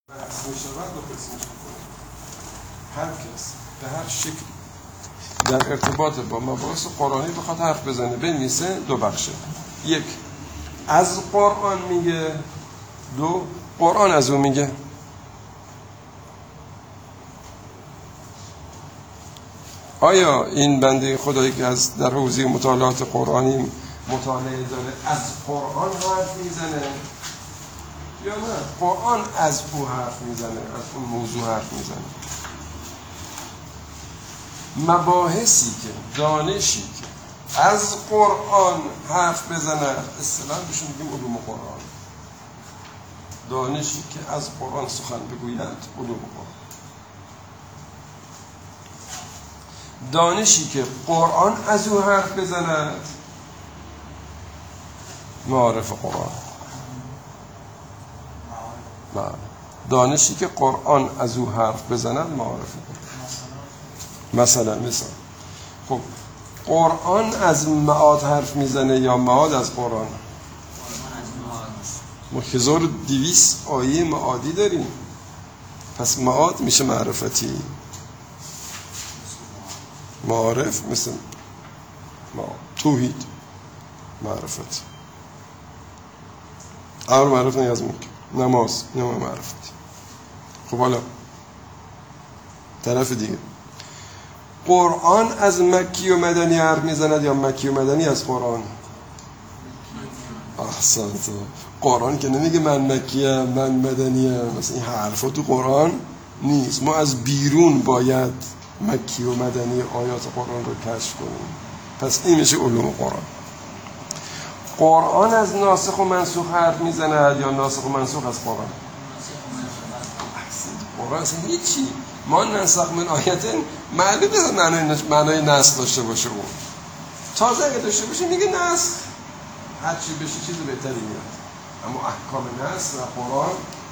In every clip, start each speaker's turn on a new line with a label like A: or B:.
A: بحث می شود دو قسم می‌کنه. هر کس به هر شکل در ارتباط با مباحث قرآنی بخواد حرف بزنه بنویسه دو بخشه. یک، از قرآن میگه، دو، قرآن از او میگه. آیا این بنده خدایی که از در حوزه مطالعات قرآنی مطالعه داره از قرآن حرف میزنه یا نه قرآن از او حرف میزنه، از اون موضوع حرف میزنه؟ مباحثی که دانشی که از قرآن حرف بزنه اصطلاحاً بهشون میگیم علوم قرآن. دانشی که از قرآن سخن بگوید علوم قرآن. دانشی که قرآن از او حرف بزند معارف قرآن. دانشی که قرآن از او حرف بزند معارف قرآن. مثلا خب قرآن از معاد حرف میزنه یا معاد از قرآن؟ ما 1200 آیه معادی داریم، پس معاد میشه معرفتی. معارف مثل توحید معرفت، امر معرفت نیاز میکنه، نماز نماز معرفت. خب حالا طرف دیگه، قرآن از مکی و مدنی حرف میزند یا مکی و مدنی از قرآن؟ احسنت. قرآن که نمیگه من مکیم من مدنیم، مثلا این حرفا تو قرآن نیست. ما از بیرون باید مکی و مدنی آیات قرآن رو کشف کنیم. پس این میشه علوم قرآن. قرآن از ناسخ و منسوخ حرف میزند یا ناسخ و منسوخ از قرآن؟ قرآن اصلا هیچی. ما ننسخ من آیت معلومه معنای نسخ داشته باشه. اون تازه اگه داشته باشه میگه نسخ، هرچی بشه چیز بهتری میاد. اما احکام نسخ و قرآن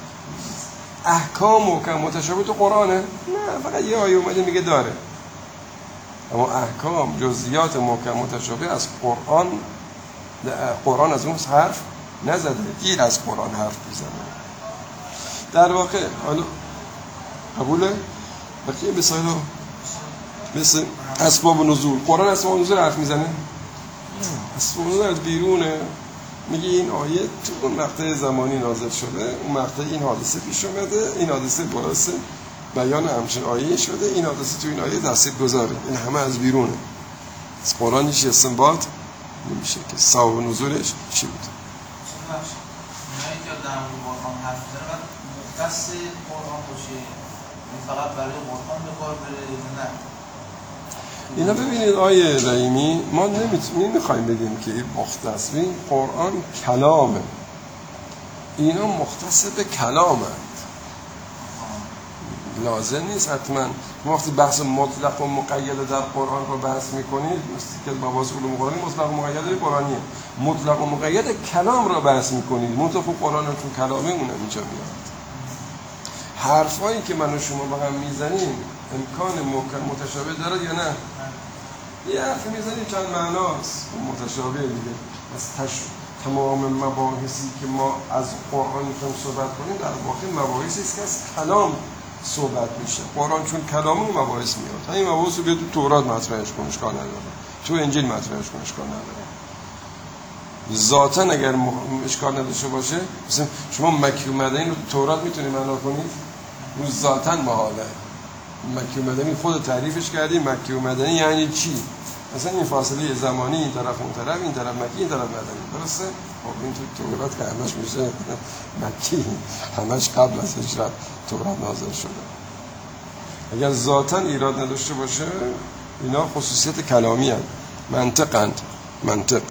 A: احکام محکم متشابه تو قرآنه؟ نه، فقط یه آیه اومده میگه داره. اما احکام جزئیات محکم متشابه از قرآن، قرآن از اون حرف نزده، این از قرآن حرف میزنه. در واقع حالا قبوله؟ بقیه مثال ها مثل اسباب نزول، قرآن اسباب نزول حرف میزنه؟ اسباب نزول از بیرونه، میگه این آیه تو اون مقطع زمانی نازل شده، اون مقطع این حادثه پیش اومده، این حادثه باعث بیان همچین آیه شده، این حادثه تو این آیه تاثیر گذاره. این همه از بیرونه. از قرآن هیچ استنباط نمیشه که سبب نزولش چی بود.
B: اونایی که در مورد قرآن حرف میزنه بعد مختص قرآن باشه، فقط برای قرآن به کار بره؟ نه.
A: اینا ببینید آیه رحیمی، ما نمیخوایم بگیم که این مختص، این قرآن کلامه، اینا مختص به کلامند. لازم نیست حتما وقتی بحث مطلق و مقید در قرآن رو بحث میکنید، مثل که مباحث علوم قرآنی مطلق و مقید قرآنیه، مطلق و مقید کلام رو بحث میکنید. مطلق قرآن چون کلامه اون اینجا میاد. حرفایی که من و شما با هم میزنیم امکان محکم متشابه داره یا نه؟ یه حرف میزنیم چند معناست متشابه دیگه. از تمام مباحثی که ما از قرآن میخوایم صحبت کنیم در واقع مباحثی است که از کلام صحبت میشه. قرآن چون کلام اون مباحث میاد. همین مباحث رو بیاد تو تورات مطرحش کن اشکال نداره، تو انجیل مطرحش کن اشکال نداره. ذاتاً اگر اشکال نداشته باشه، مثلا شما مکی و مدنی رو تو تورات میتونید معنا کنید؟ اون ذاتاً محاله. مکی و مدنی خود تعریفش کردی. مکی و مدنی یعنی چی؟ مثلا این فاصله زمانی این طرف اون طرف، این طرف مکی این طرف مدنی، درسته؟ خب این تو تورات که همش میشه مکی، همش قبل از هجرت تورات نازل شده. اگر ذاتاً ایراد نداشته باشه اینا خصوصیت کلامی هست، منطقند، منطق.